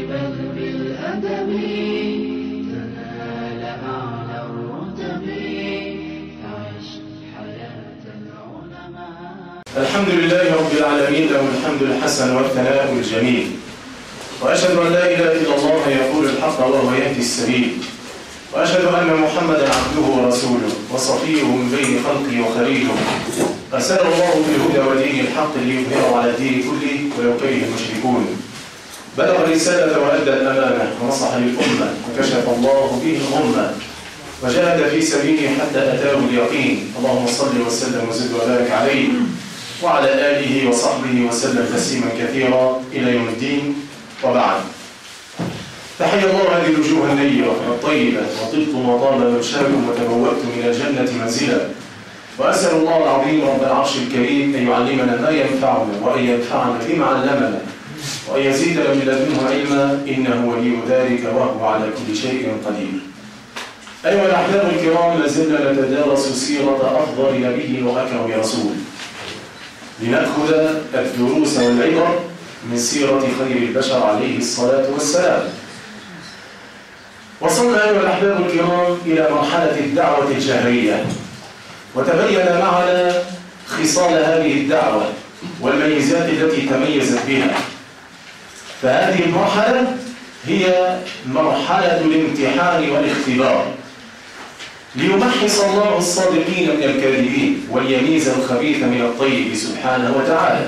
بل بالأدب تنال أعلى الرتب فعش حياة العلماء. الحمد لله رب العالمين، له الحمد الحسن والثناء الجميل، وأشهد أن لا إله إلا الله يقول الحق وهو يهدي السبيل، وأشهد أن محمدا عبده ورسوله وصفيه من بين خلقه وخليله، أرسله الله بالهدى ودين الحق ليظهره على الدين كله ولو كره المشركون. بلغ الرسالة وأدى الأمانة ونصح للأمة وكشف الله به الغمة وجاهد في سبيله حتى أتاه اليقين. اللهم صل وسلم وزد وبارك عليه وعلى آله وصحبه وسلم تسليما كثيرا إلى يوم الدين. وبعد، تحيا الله هذه الوجوه النيرة الطيبة، وطبتم وطاب ممشاكم وتبوأتم من الجنة منزلا. وأسأل الله العظيم رب العرش الكريم أن يعلمنا ما ينفعنا وأن ينفعنا بما علمنا وأن يزيدنا من لدنه علما، إنه ولي ذلك وهو على كل شيء قدير. أيها الأحباب الكرام، لازلنا نتدارس سيرة أفضل نبي وأكرم رسول، لنأخذ الدروس والعبر من سيرة خير البشر عليه الصلاة والسلام. وصلنا أيها الأحباب الكرام إلى مرحلة الدعوة الجهرية، وتبين معنا خصال هذه الدعوة والميزات التي تميزت بها. فهذه المرحلة هي مرحلة الامتحان والاختبار، ليمحص الله الصادقين من الكاذبين وليميز الخبيث من الطيب سبحانه وتعالى،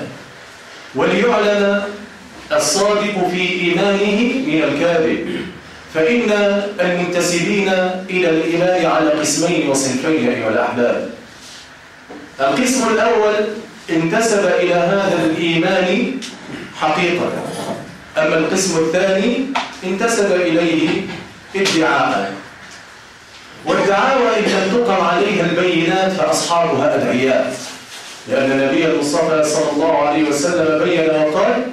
وليعلم الصادق في إيمانه من الكاذب. فإن المنتسبين إلى الإيمان على قسمين وصنفين أيها الأحباب. القسم الأول انتسب إلى هذا الإيمان حقيقة، أما القسم الثاني انتسب إليه ادعاء. والدعاوى إن لم تقم عليها البينات فأصحابها أدعياء، لأن النبي المصطفى صلى الله عليه وسلم بين وقال: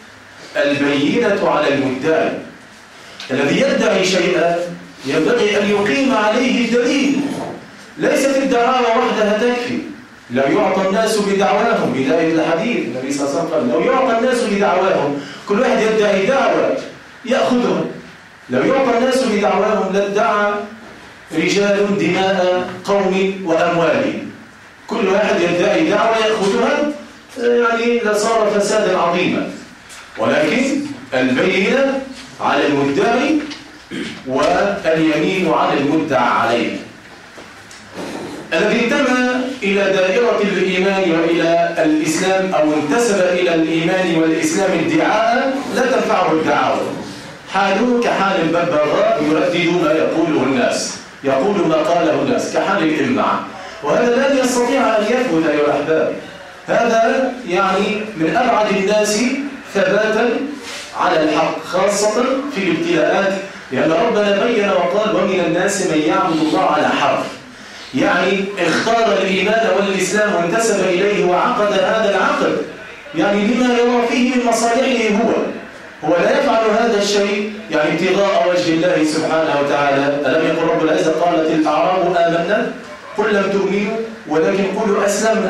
البينة على المدعي. الذي يدعي شيئا ينبغي أن يقيم عليه الدليل، ليست الدعاوى وحدها تكفي. لو يعطى الناس بدعواهم، بداية الحديث النبي صلى الله عليه وسلم قال: لو يعطى الناس بدعواهم، كل واحد يدعي دعوة يأخذها. لو يعطى الناس بدعواهم لادعى رجال دماء قوم وأموالهم، كل واحد يدعي دعوة يأخذها، يعني لصار فسادا عظيما. ولكن البينة على المدعي واليمين على المدعى عليه. الذي انتمى إلى دائرة الإيمان وإلى الإسلام أو انتسب إلى الإيمان والإسلام ادعاء لا تنفعه الدعاوى، حاله كحال الببغاء يردد ما يقوله الناس، يقول ما قاله الناس كحال الإمعة، وهذا لن يستطيع أن يثبت أيها الأحباب. هذا يعني من أبعد الناس ثباتا على الحق، خاصة في الابتلاءات، لأن ربنا بين وقال: ومن الناس من يعبد الله على حرف. يعني اختار الإيمان والإسلام وانتسب إليه وعقد هذا العقد، يعني بما يرى فيه من مصالحه هو لا يفعل هذا الشيء يعني ابتغاء وجه الله سبحانه وتعالى. ألم يقل رب العزة: قالت الأعراب آمنا قل لم تؤمنوا ولكن قولوا أسلمنا.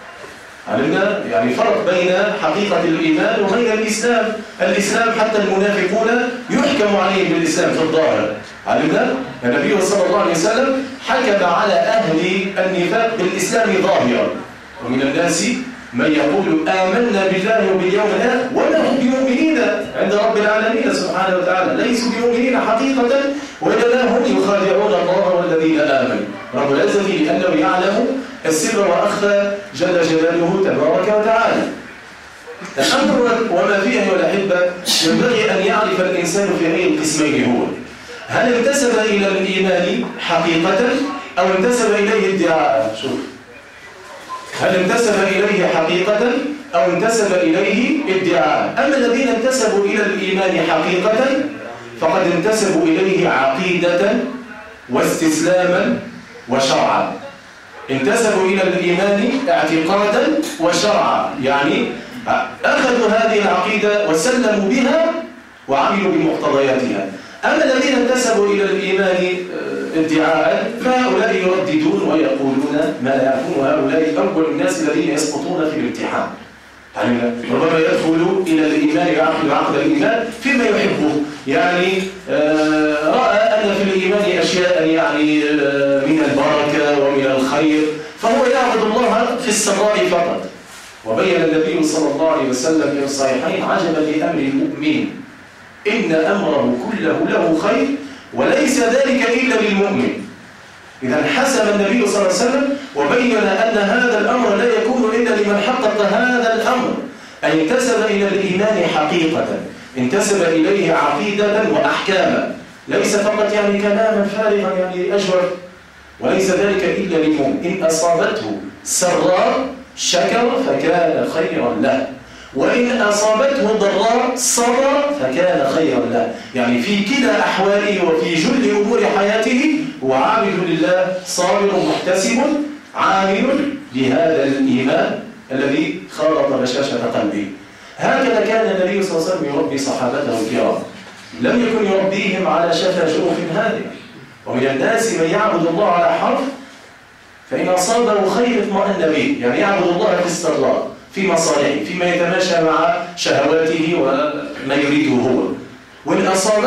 علمنا يعني فرق بين حقيقة الإيمان وبين الإسلام. الإسلام حتى المنافقون يحكم عليهم بالإسلام في الظاهر. علمنا النبي صلى الله عليه وسلم حكم على أهل النفاق بالإسلام ظاهرا: ومن الناس من يقول آمنا بالله وباليوم الآخر وما هم بمؤمنين عند رب العالمين سبحانه وتعالى، ليسوا بمؤمنين حقيقة وإنما هم يخادعون الله والذين آمنوا. رب العزة لأنه يعلم السر وأخفى جل جلاله تبارك وتعالى. الأمر وما فيه أيها الأحبة ينبغي أن يعرف الإنسان في أي القسمين هو: هل انتسب إلى الإيمان حقيقة أو انتسب إليه ادعاء؟ شوف، هل انتسب إليه حقيقة أو انتسب إليه ادعاء؟ أما الذين انتسبوا إلى الإيمان حقيقة فقد انتسبوا إليه عقيدة واستسلاما وشرعا. انتسبوا إلى الإيمان اعتقادا وشرعا، يعني أخذوا هذه العقيدة وسلموا بها وعملوا بمقتضياتها. أما الذين انتسبوا إلى الإيمان ادعاء فهؤلاء يرددون ويقولون ما لا يعرفون، وهؤلاء أول الناس الذين يسقطون في الامتحان. علمنا ربما يدخل إلى الإيمان يعقد عقد الإيمان فيما يحبه، يعني رأى أن في الإيمان أشياء يعني من البركة ومن الخير، فهو يعبد الله في السراء فقط. وبين النبي صلى الله عليه وسلم في الصحيحين: عجبا لأمر المؤمن إن أمره كله له خير وليس ذلك إلا للمؤمن. إذا حسب النبي صلى الله عليه وسلم وبين أن هذا الأمر لا يكون إلا لمن حقق هذا الأمر، أن انتسب إلى الإيمان حقيقة، انتسب إليه عقيدة وأحكاما، ليس فقط يعني كلاما فارغا يعني أجور، وليس ذلك إلا للمؤمن. إن أصابته سراء شكر فكان خيرا له، وإن أصابته ضراء صبر فكان خيرا له. يعني في كلا أحواله وفي جل أمور حياته هو عابد لله صابر محتسب عامل بهذا الإيمان الذي خالط بشاشة قلبه. هكذا كان النبي صلى الله عليه وسلم يربي صحابته الكرام، لم يكن يربيهم على شفا جرف هادئ. ومن الناس من يعبد الله على حرف فإن أصابه خير اطمأن به، يعني يعبد الله في السراء في مصالحه فيما يتماشى مع شهواته وما يريده هو، وإن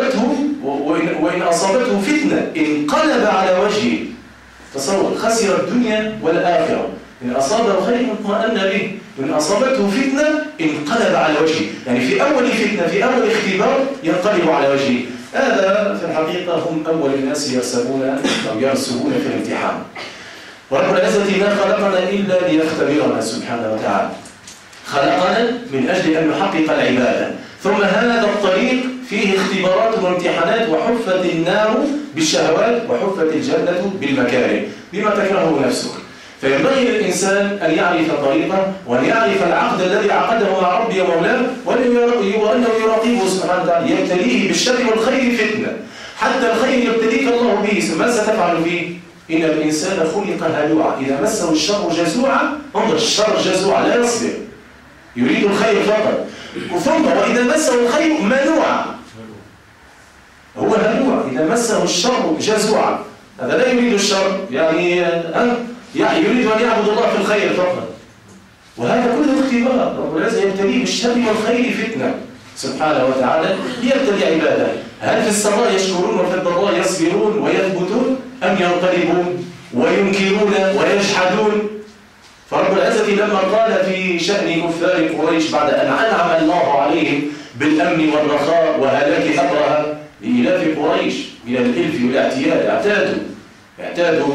أصابته فتنة انقلب على وجهه. تصور، خسر الدنيا والآخرة. إن أصابه خير اطمأن به، وإن أصابته فتنة انقلب على وجهه، يعني في أول فتنة في أول اختبار ينقلب على وجهه. هذا في الحقيقة هم أول الناس يرسبون أو يرسبون في الامتحان. ورب العزة ما خلقنا إلا ليختبرنا سبحانه وتعالى، خلقنا من أجل أن نحقق العبادة، ثم هذا الطريق فيه اختبارات وامتحانات، وحفت النار بالشهوات وحفت الجنة بالمكاره بما تكرهه نفسك. فينبغي للإنسان أن يعرف طريقه وأن يعرف العقد الذي عقده مع ربي ومولاه، وأنه يراقبه سبحانه وتعالى، يبتليه بالشر والخير فتنة، حتى الخير يبتليك الله به. ثم ماذا تفعل فيه؟ إن الإنسان خلق هلوعا إذا مسه الشر جزوعا. انظر، الشر جزوعا لا يصبر، يريد الخير فقط. ثم وإذا مسه الخير منوعا، هو هلوع إذا مسه الشر جزوعا، هذا لا يريد الشر، يعني يريد أن يعبد الله في الخير فقط. وهذا كله اختبار، رب العزة يبتليه بالشر والخير فتنة سبحانه وتعالى ليبتلي عباده. هل في السراء يشكرون وفي الضراء يصبرون ويثبتون، أم ينقلبون وينكرون ويجحدون؟ فرب العزة لما قال في شأن كفار قريش بعد أن أنعم الله عليهم بالأمن والرخاء وهلاك أبرهة لإيلاف قريش من الإلف والاعتياد، اعتادوا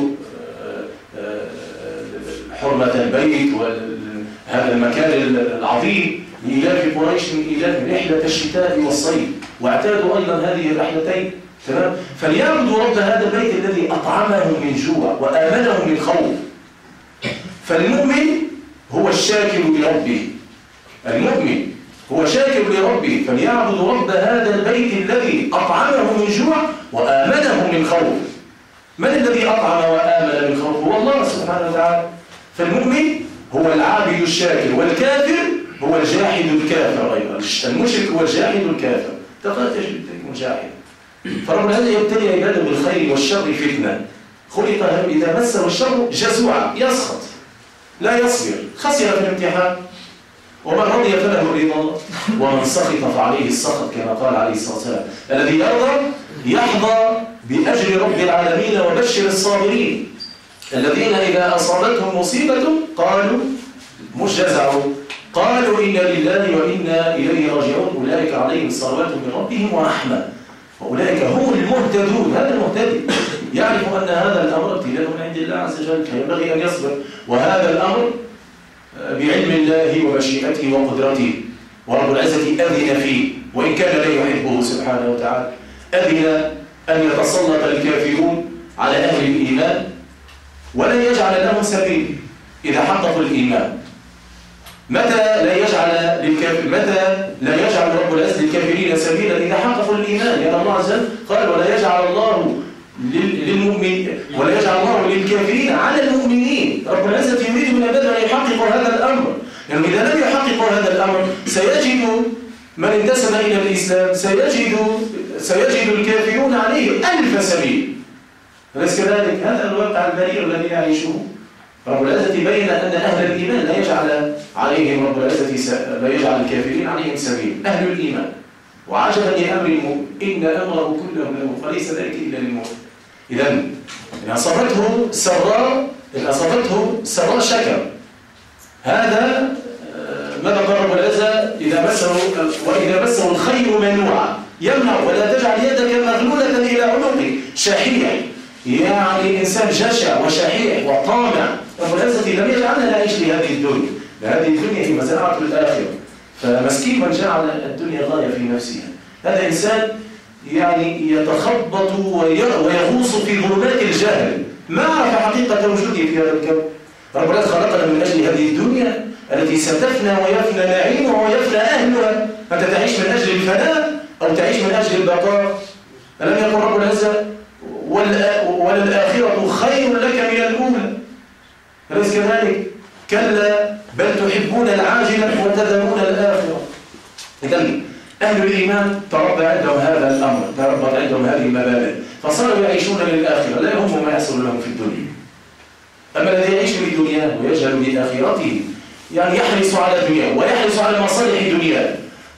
حرمة البيت وهذا المكان العظيم لإيلاف قريش من رحلة الشتاء والصيف، واعتادوا أيضا هذه الرحلتين. تمام؟ فليعبدوا رب هذا البيت الذي أطعمهم من جوع وآمنهم من خوف. فالمؤمن هو الشاكر لربه، المؤمن هو شاكر لربه، فليعبد رب هذا البيت الذي أطعمه من جوع وآمنه من خوف. من الذي أطعم وآمن من خوف؟ هو الله سبحانه وتعالى. فالمؤمن هو العابد الشاكر، والكافر هو الجاحد الكافر أيضا. المشرك هو الجاحد الكافر، تقدر تجد مجاحد. فرب العزة يبتلي عباده بالخير والشر فتنة. خلق إذا مسه الشر جزوعا يسخط لا يصبر، خسر في الامتحان. ومن رضي فله الرضا ومن سخط فعليه السخط، كما قال عليه الصلاة والسلام. الذي يرضى يحظى بأجر رب العالمين وبشر الصابرين الذين إذا أصابتهم مصيبة قالوا مش جزعوا، قالوا إنا لله وإنا إليه راجعون، أولئك عليهم صلوات من ربهم ورحمة وأولئك هم المهتدون. هذا المهتدي يعرف أن هذا الأمر ابتلاء من عند الله عز وجل، فينبغي أن يصبر، وهذا الأمر بعلم الله ومشيئته وقدرته، ورب العزة أذن فيه وإن كان لا يحبه سبحانه وتعالى. أذن أن يتسلط الكافرون على أهل الإيمان ولا يجعل لهم سبيل إذا حققوا الإيمان. متى لا يجعل رب العزة للكافرين سبيلا إذا حققوا الإيمان؟ يعني الله عز وجل قال ولا يجعل الله للكافرين على المؤمنين. رب العزة يريد من عباده أن يحققوا هذا الأمر، لأنه يعني إذا لم يحققوا هذا الأمر سيجد من انتسب إلى الإسلام سيجد الكافرون عليه 1000 سبيل. أليس كذلك؟ هذا الواقع المرير الذي نعيشه. رب العزة بين أن أهل الإيمان لا يجعل عليهم رب العزة لا يجعل الكافرين عليهم سبيل، أهل الإيمان. وعجبا لأمر المؤمن إن أمره كله له فليس ذلك إلا للمؤمن. إذا إن أصابته سراء شكر. هذا ماذا قال رب العزة وإذا مسه الخير منوعا يمنع ولا تجعل يدك مغلولة إلى عنقك شحيح، يعني إنسان جشع وشحيح وطامع. رب العزة لم يجعلنا نعيش لهذه الدنيا، هذه الدنيا هي مزرعة الآخرة. فمسكين من جعل الدنيا غاية في نفسها، هذا إنسان يعني يتخبط ويغوص في ظلمات الجهل، ما عرف حقيقة وجوده في هذا الكون. رب العزة خلقنا من أجل هذه الدنيا التي ستفنى ويفنى نعيمها ويفنى أهلها. أنت تعيش من أجل الفناء أو تعيش من أجل البقاء؟ ألم يقل رب العزة وللآخرة خير لك من الأولى؟ أليس كذلك؟ كلا بل تحبون العاجلة وتذرون الآخرة. إذن أهل الإيمان تربى عندهم هذا الأمر، تربت عندهم هذه المبادئ، فصاروا يعيشون للآخرة، لا يهم ما يحصل لهم في الدنيا. أما الذي يعيش بدنياه ويجهل بآخرته يعني يحرص على دنياه ويحرص على مصالح دنياه.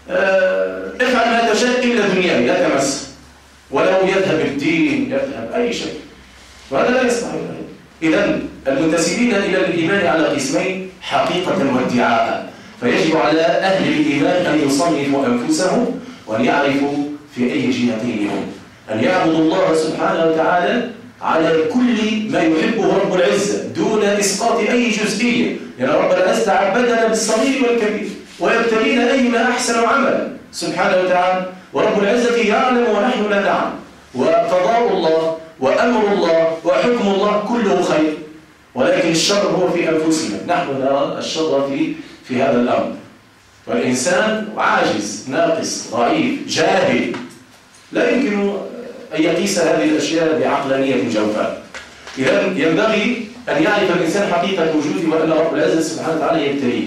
افعل ما تشاء إلا دنياه لا تمس، ولو يذهب الدين يذهب أي شيء، وهذا لا يصلح. إذن المنتسبين إلى الإيمان على قسمين حقيقة وادعاء، فيجب على أهل الإيمان أن يصنفوا أنفسهم وأن يعرفوا في أي جهتين هم، أن يعبدوا الله سبحانه وتعالى على كل ما يحبه رب العزة دون إسقاط أي جزئية، لأن رب العزة عبدنا بالصغير والكبير ويبتلينا أينا أحسن عملا سبحانه وتعالى، ورب العزة يعلم ونحن لا نعلم، وقضاء الله وأمر الله وحكم الله كله خير، ولكن الشر هو في أنفسنا، نحن نرى الشر في هذا الأمر. والإنسان عاجز ناقص ضعيف جاهل لا يمكن أن يقيس هذه الأشياء بعقلانية جوفاء. إذا ينبغي أن يعرف الإنسان حقيقة وجوده وأن رب العزة سبحانه وتعالى يبتليه.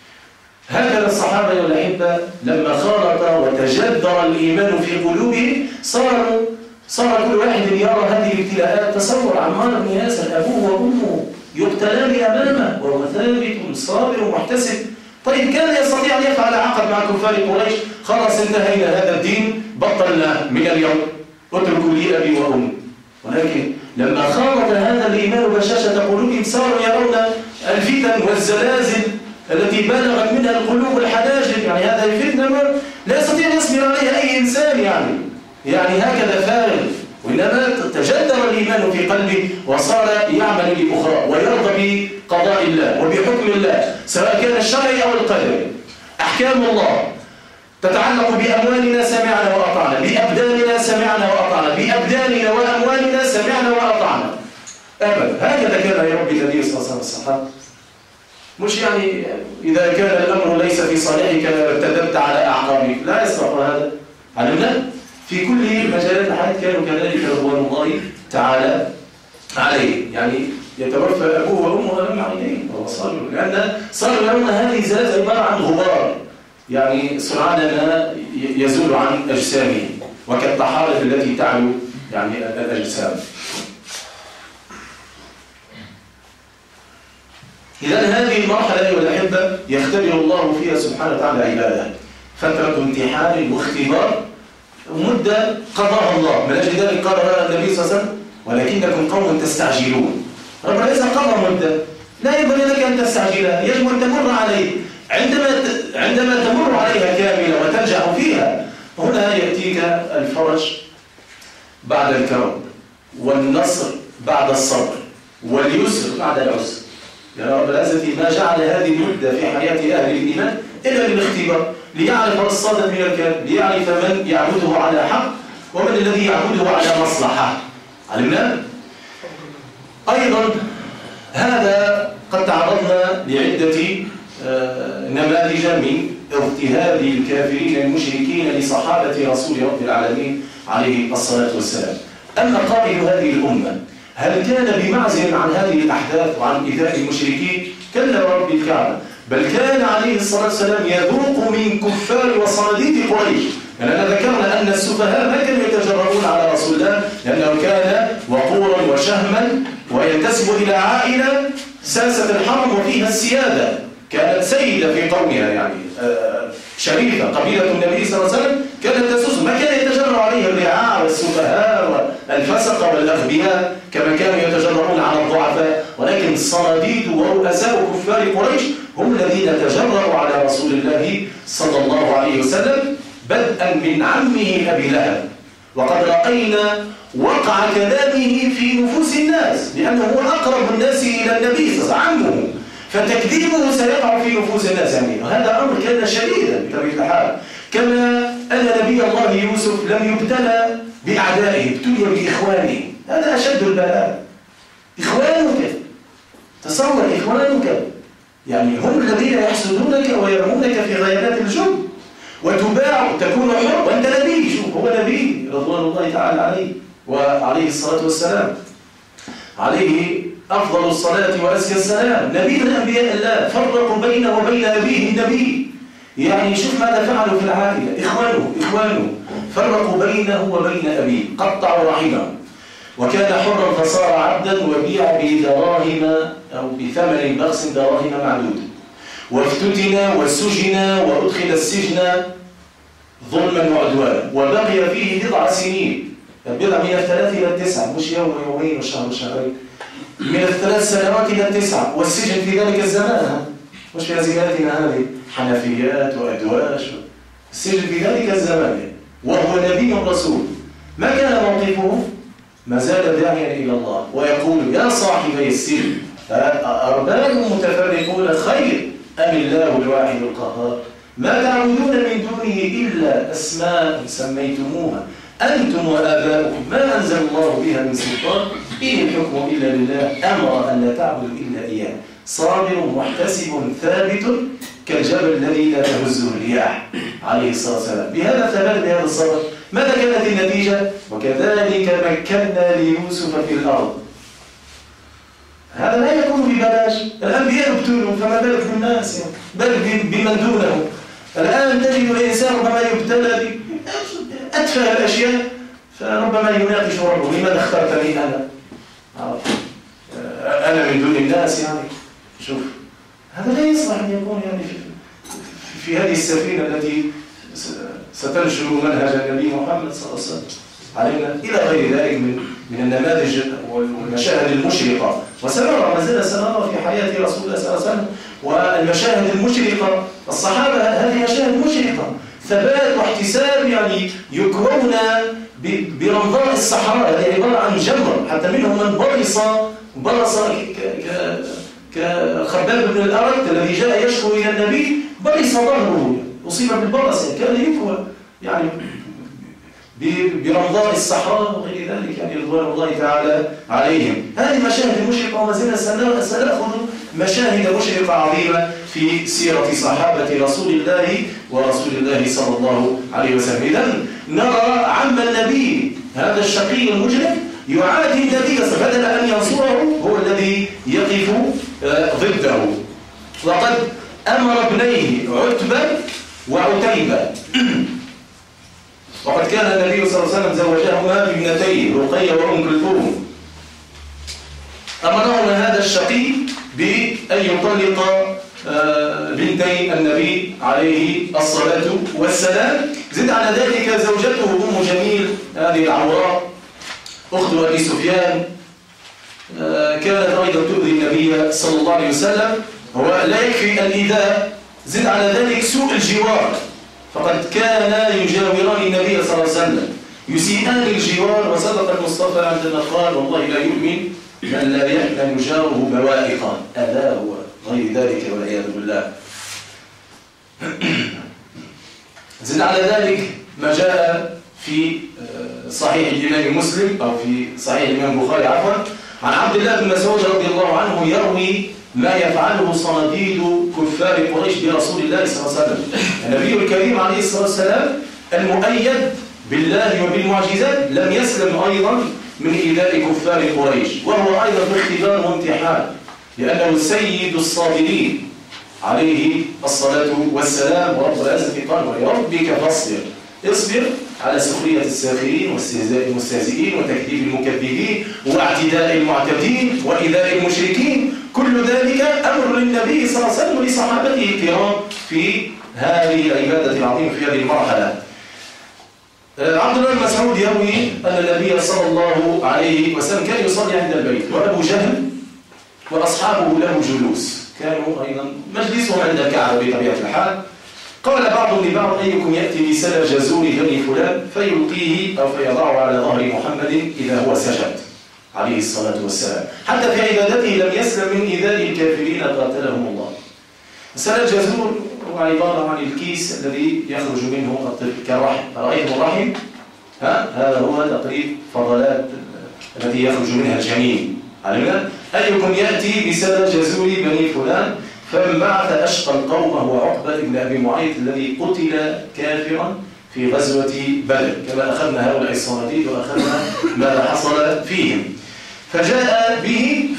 هكذا الصحابة والأحبة لما خالط وتجذر الإيمان في قلوبهم صار كل واحد يرى هذه الابتلاءات. تصور عمار بن ياسر أبوه وأمه يقتلان أمامه وهو ثابت صابر محتسب. طيب كان يستطيع أن يفعل عقد مع كفار قريش، خلاص انتهينا هذا الدين بطلناه من اليوم اتركوا لي أبي وأمي، ولكن لما خالط هذا الإيمان بشاشة قلوبهم صاروا يرون الفتن والزلازل التي بلغت منها القلوب الحناجر. يعني هذه الفتنة لا يستطيع أن يصبر عليها أي إنسان، يعني هكذا فارغ، وإنما تجذر الإيمان في قلبه وصار يعمل لأخرى ويرضى بقضاء الله وبحكم الله سواء كان الشرعي أو القدري. أحكام الله تتعلق بأموالنا سمعنا وأطعنا، بأبداننا سمعنا وأطعنا، بأبداننا وأموالنا سمعنا وأطعنا أبدا. هكذا كان يربي النبي صلى الله عليه وسلم الصحابة. مش يعني إذا كان الأمر ليس في صالحك ارتدت على أعقابك، لا يصلح هذا. علمنا في كل مجالات الحياة كانوا كذلك رضوان الله تعالى عليه، يعني يتوفى أبوه وأمه أمام عينيه وهو صابر، لأن صاروا يرون هذه الزلازل عبارة عن غبار، يعني سرعان ما يزول عن أجسامه وكالطحالب التي تعلو يعني الأجسام. إذن هذه المرحلة أيها الأحبة يختبر الله فيها سبحانه وتعالى عباده، فترة امتحان واختبار، مدة قضاها الله. من أجل ذلك قال النبي صلى الله عليه وسلم ولكنكم قوم تستعجلون. رب العزة قضى مدة لا ينبغي لك أن تستعجلها، يجب أن تمر عليه. عندما تمر عليها كاملة وتنجح فيها هنا يأتيك الفرج بعد الكرب والنصر بعد الصبر واليسر بعد العسر. يا رب العزة ما جعل هذه المدة في حياة أهل الإيمان إلا للاختبار، ليعرف الصادق من الكاذب، ليعرف من يعبده على حق ومن الذي يعبده على مصلحة. علمنا أيضا هذا قد تعرضنا لعدة نماذج من اضطهاد الكافرين المشركين لصحابة رسول رب العالمين عليه الصلاة والسلام. أما قائد هذه الأمة هل كان بمعزل عن هذه الأحداث وعن إيذاء المشركين؟ كلا ورب الكعبة، بل كان عليه الصلاة والسلام يذوق من كفار وصناديد قريش. لأننا ذكرنا أن السفهاء ما كانوا يتجرؤون على رسول الله، لأنه كان وقورا وشهما وينتسب إلى عائلة ساسة الحرم وفيها السيادة، كانت سيدة في قومها يعني شريفة. قبيلة النبي صلى الله عليه وسلم كانت تسوس، ما كان يتجرأ عليه الرعاع والسفهاء والفسق والأغبياء كما كانوا يتجرؤون على الضعفاء، ولكن الصناديد ورؤساء كفار قريش هم الذين تجرؤوا على رسول الله صلى الله عليه وسلم، بدءا من عمه أبي لهب. وقد رأينا وقع كلامه في نفوس الناس، لأنه هو أقرب الناس إلى النبي صلى الله عليه وسلم، عمه، فتكذيبه سيقع في نفوس الناس. يعني هذا أمر كان شديدا بطبيعة الحال. كما أن نبي الله يوسف لم يبتلى بأعدائه، ابتلي بإخوانه. هذا أشد البلاء. إخوانك، تصور إخوانك يعني هم الذين يحسدونك ويرمونك في غيابات الجب، وتباع تكون حر وأنت نبي. شوف، هو نبي رضوان الله تعالى عليه وعليه الصلاة والسلام، عليه أفضل الصلاة وأزكى السلام، نبي من أنبياء الله، فرقوا بينه وبين أبيه النبي. يعني شوف ماذا فعلوا في العائلة، إخوانه فرقوا بينه وبين أبيه، قطعوا رحمه، وكان حرا فصار عبدا وبيع بدراهم أو بثمن بخس دراهم معدودة، وافتتن وسجن وأدخل السجن ظلما وعدوانا، وبقي فيه 9 سنين. البضع من 3 إلى 9، مش يوم ويومين وشهر وشهرين، من 3 سنوات إلى 9، والسجن في ذلك الزمان مش في زمانتنا هذه حنفيات وأدواش، السجن في ذلك الزمان، وهو نبي رسول. ما كان موقفه؟ ما زال داعيا إلى الله ويقول يا صاحبي السجن أرباب متفرقون خير أم الله الواحد القهار؟ ما تعبدون من دونه إلا أسماء سميتموها أنتم وآباؤكم ما أنزل الله بها من سلطان، إن الحكم إلا لله أمر أن لا تعبدوا إلا إياه، صابر محتسب ثابت كالجبل الذي لا تهزه الرياح عليه الصلاة والسلام. بهذا الثبات بهذا الصبر ماذا كانت النتيجة؟ وكذلك مكنا ليوسف في الأرض. هذا لا يكون ببلاش، الأنبياء يبتلون فما بالك بالناس يعني. بل بمن دونه. الآن تجد الإنسان ربما يبتلى بأتفه الأشياء فربما يناقش ربه لماذا اخترتني أنا من دون الناس يعني. شوف هذا لا يصلح أن يكون يعني في هذه السفينة التي ستنشر منهج النبي محمد صلى الله عليه وسلم علينا إلى غير ذلك من النماذج والمشاهد المشرقة. وسنرى ما زال سنرى في حياة رسول الله صلى الله عليه وسلم والمشاهد المشرقة. الصحابة هذه مشاهد مشرقة، ثبات واحتساب، يعني يكرون برمضاء الصحراء. هذه عبارة عن جمر، حتى منهم من برص كخباب بن الأرد الذي جاء يشكو إلى النبي، برص ظهره، أصيب بالبرص، كان يكوى يعني برمضاء الصحراء وغير ذلك، يعني رضوان الله تعالى عليهم. هذه مشاهد مشرقة، وما زلنا سنأخذ مشاهد مشرقة عظيمة في سيرة صحابة رسول الله ورسول الله صلى الله عليه وسلم. إذن نرى عم النبي هذا الشقي المجرم يعادي النبي بدل أن ينصره هو الذي يقف ضده. وقد أمر ابنيه عتبة وعتيبة، وقد كان النبي صلى الله عليه وسلم زوجهما بابنتيه رقية وأم كلثوم. أمرهما هذا الشقي بأن يطلق بنتي النبي عليه الصلاة والسلام. زد على ذلك زوجته أم جميل هذه العوراء أخت أبي سفيان كانت أيضا تؤذي النبي صلى الله عليه وسلم، ولا يكفي الإيذاء، زد على ذلك سوء الجوار، فقد كان يجاوران النبي صلى الله عليه وسلم يسيئان الجوار. وصدق المصطفى عندما قال والله لا يؤمن من لا يحمل جاره بوائقا أذاه وغير ذلك والعياذ بالله. زد على ذلك ما جاء في صحيح الإمام مسلم أو في صحيح الإمام البخاري عفوا عن عبد الله بن مسعود رضي الله عنه يروي ما يفعله صناديد كفار قريش برسول الله صلى الله عليه وسلم. النبي الكريم عليه الصلاة والسلام المؤيد بالله وبالمعجزات لم يسلم أيضا من إيذاء كفار قريش، وهو أيضا باختبار وامتحان، لأنه سيد الصابرين عليه الصلاة والسلام. ورب العزة قال ولربك فاصبر، اصبر على سخرية الساخرين واستهزاء المستهزئين وتكذيب المكذبين واعتداء المعتدين وإيذاء المشركين، كل ذلك أمر للنبي صلى الله عليه وسلم ولصحابته الكرام في هذه العبادة العظيمة في هذه المرحلة. عبد الله بن مسعود يروي أن النبي صلى الله عليه وسلم كان يصلي عند البيت وأبو جهل وأصحابه له جلوس، كانوا أيضا مجلسهم عند الكعبة بطبيعة الحال. قال بعضهم لبعض: أيكم يأتي بسلة جزور بني فلان فيلقيه أو فيضعه على ظهر محمد إذا هو سجد عليه الصلاة والسلام، حتى في عبادته لم يسلم من إيذاء الكافرين قاتلهم الله. سلة جزور هو عبارة عن الكيس الذي يخرج منه الطفل كالرحم، رأيتم الرحم؟ هذا هو تقريب فضلات التي يخرج منها الجنين. علمنا؟ أيكم يأتي بسلة جزور بني فلان فانبعث أشقى القوم هو عقبة بن أبي معيط الذي قتل كافرا في غزوة بدر، كما أخذنا هؤلاء الصناديد وأخذنا ماذا حصل فيهم. فجاء به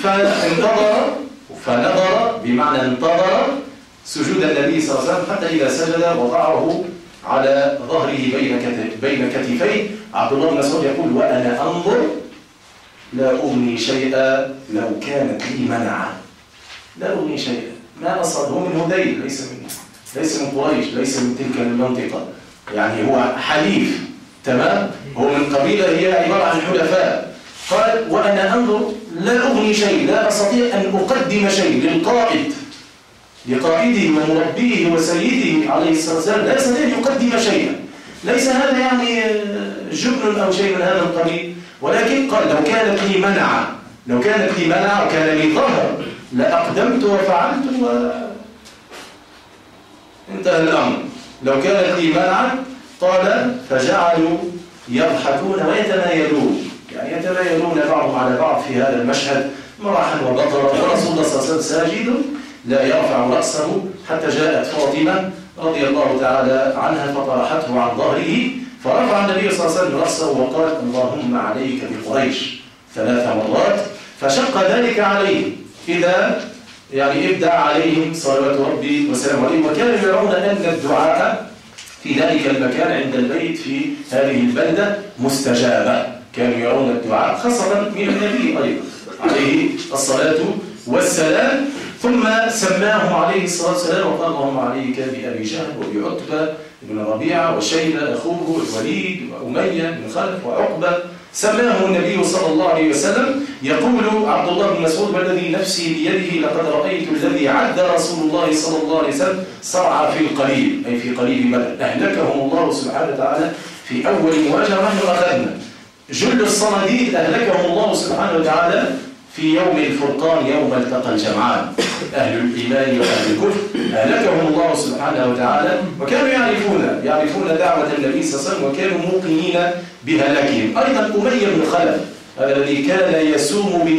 فنظر بمعنى انتظر سجود النبي صلى الله عليه وسلم حتى إذا سجد وضعه على ظهره بين كتفيه. عبد الله بن مسعود يقول: وأنا أنظر لا أغني شيئا لو كانت لي منعا. لا أغني شيئا، ما أصل، هو من هذيل، ليس من قريش، ليس من تلك المنطقة، يعني هو حليف، تمام، هو من قبيلة هي عبارة عن حلفاء. قال: وأنا أنظر لا أغني شيء، لا أستطيع أن أقدم شيء للقائد، لقائده ومربيه وسيده عليه الصلاة والسلام، لا يستطيع أن يقدم شيئا. ليس هذا يعني جبن أو شيء من هذا القبيل، ولكن قال: لو كانت لي منع وكان لي ظهر لأقدمت وفعلت انتهى الأمر. لو كانت لي منع، قال: فجعلوا يضحكون ويتمايلون، يعني يتمايلون بعضهم على بعض في هذا المشهد مرحا وبطرا، ورسول الله صلى الله عليه وسلم ساجد لا يرفع رأسه حتى جاءت فاطمة رضي الله تعالى عنها فطرحته عن ظهره، فرفع النبي صلى الله عليه وسلم رأسه وقال: اللهم عليك بقريش 3 مرات، فشق ذلك عليه إذا يعني ابدع عليهم صلوات ربي وسلام عليه. وكانوا يرون أن الدعاء في ذلك المكان عند البيت في هذه البلدة مستجابة، كانوا يرون الدعاء خاصة من النبي أيضا عليه الصلاة والسلام. ثم سماهم عليه الصلاة والسلام وقال: اللهم عليك بأبي جهل وأبي عتبة بن ربيعة وشيبة أخوه الوليد وأمية بن خلف وعقبة. سماه النبي صلى الله عليه وسلم. يقول عبد الله بن مسعود: والذي نفسي بيده لقد رأيت الذي عد رسول الله صلى الله عليه وسلم صرع في القليل، أي في قليل بدر، أهلكهم الله سبحانه وتعالى في أول مواجهة. نحن أخذنا جل الصناديد أهلكهم الله سبحانه وتعالى في يوم الفرقان، يوم التقى الجمعان، أهل الإيمان وأهل الكفر أهلكهم الله سبحانه وتعالى. وكانوا يعرفون دعوة النبي صلى الله عليه وسلم وكانوا موقنين بهلاكهم. أيضا أمية بن خلف الذي كان يسوم